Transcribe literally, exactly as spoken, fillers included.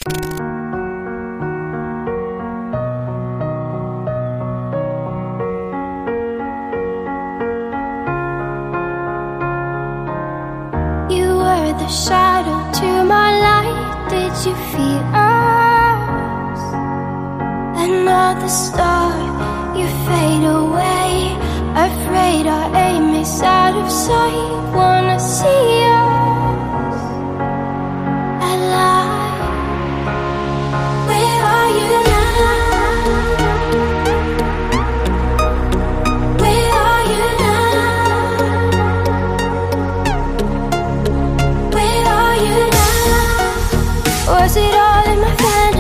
The shadow to my light, did you feel us? Another star, you fade away. Afraid our aim is out of sight. Wanna see us alive. Where are you now? Where are you now? Was it all in my fantasy?